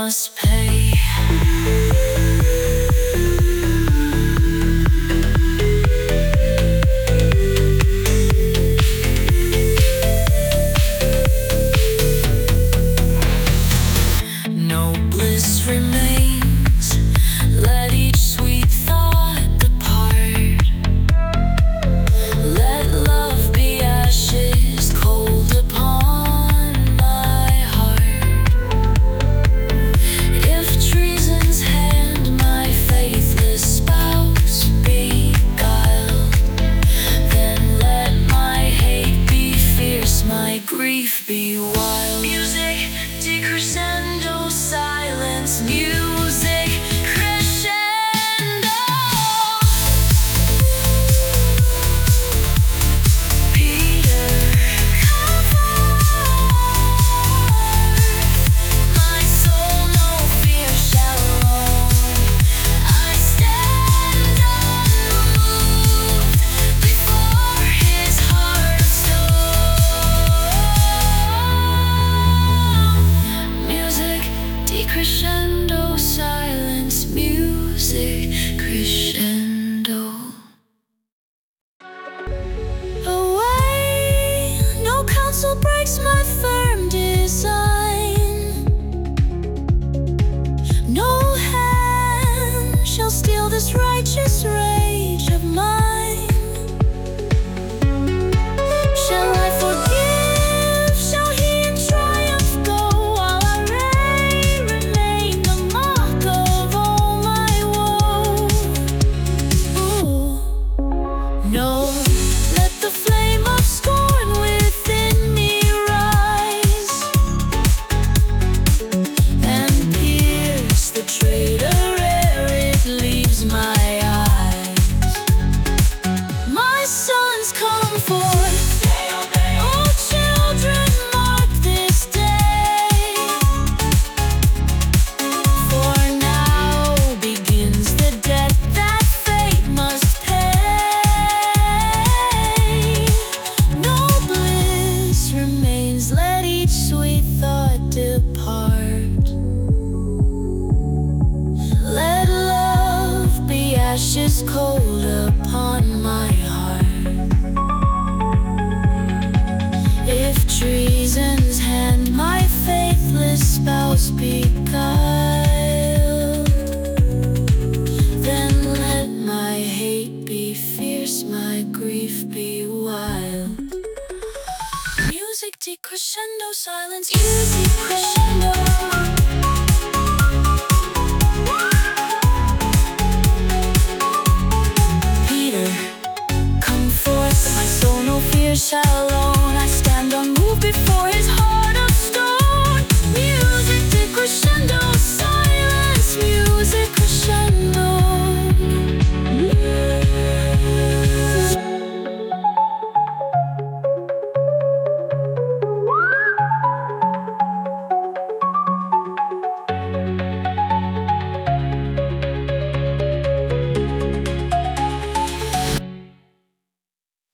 must pay. No bliss remains, let each sweet thought depart. Let love be ashes cold upon my heart. If treason's hand my faithless spouse beguiled, then let my hate be fierce, my grief be wild. Music decrescendo, silence, music crescendo. Peter, comfort my soul, no fear shall roam. I stand unmoved before his heart of stone. Music decrescendo, silence, music crescendo. Away, no counsel breaks my firm design. No hand shall steal this righteous rage of mine. Shall I forgive? Shall he in triumph go, while I remain the mock of all my woe? Ooh. No, let the flame of scorn within me rise and pierce the traitor ere it leaves my eyes. My sons, come forth. Oh, children, mark this day, for now begins the debt that fate must pay. No bliss remains, let each sweet thought depart. Let love be ashes cold upon my heart. If treason's hand my faithless spouse beguiled, then let my hate be fierce, my grief be wild. Music decrescendo, silence, music crescendo. Peter, come forth, my soul no fear shall own. I stand unmoved before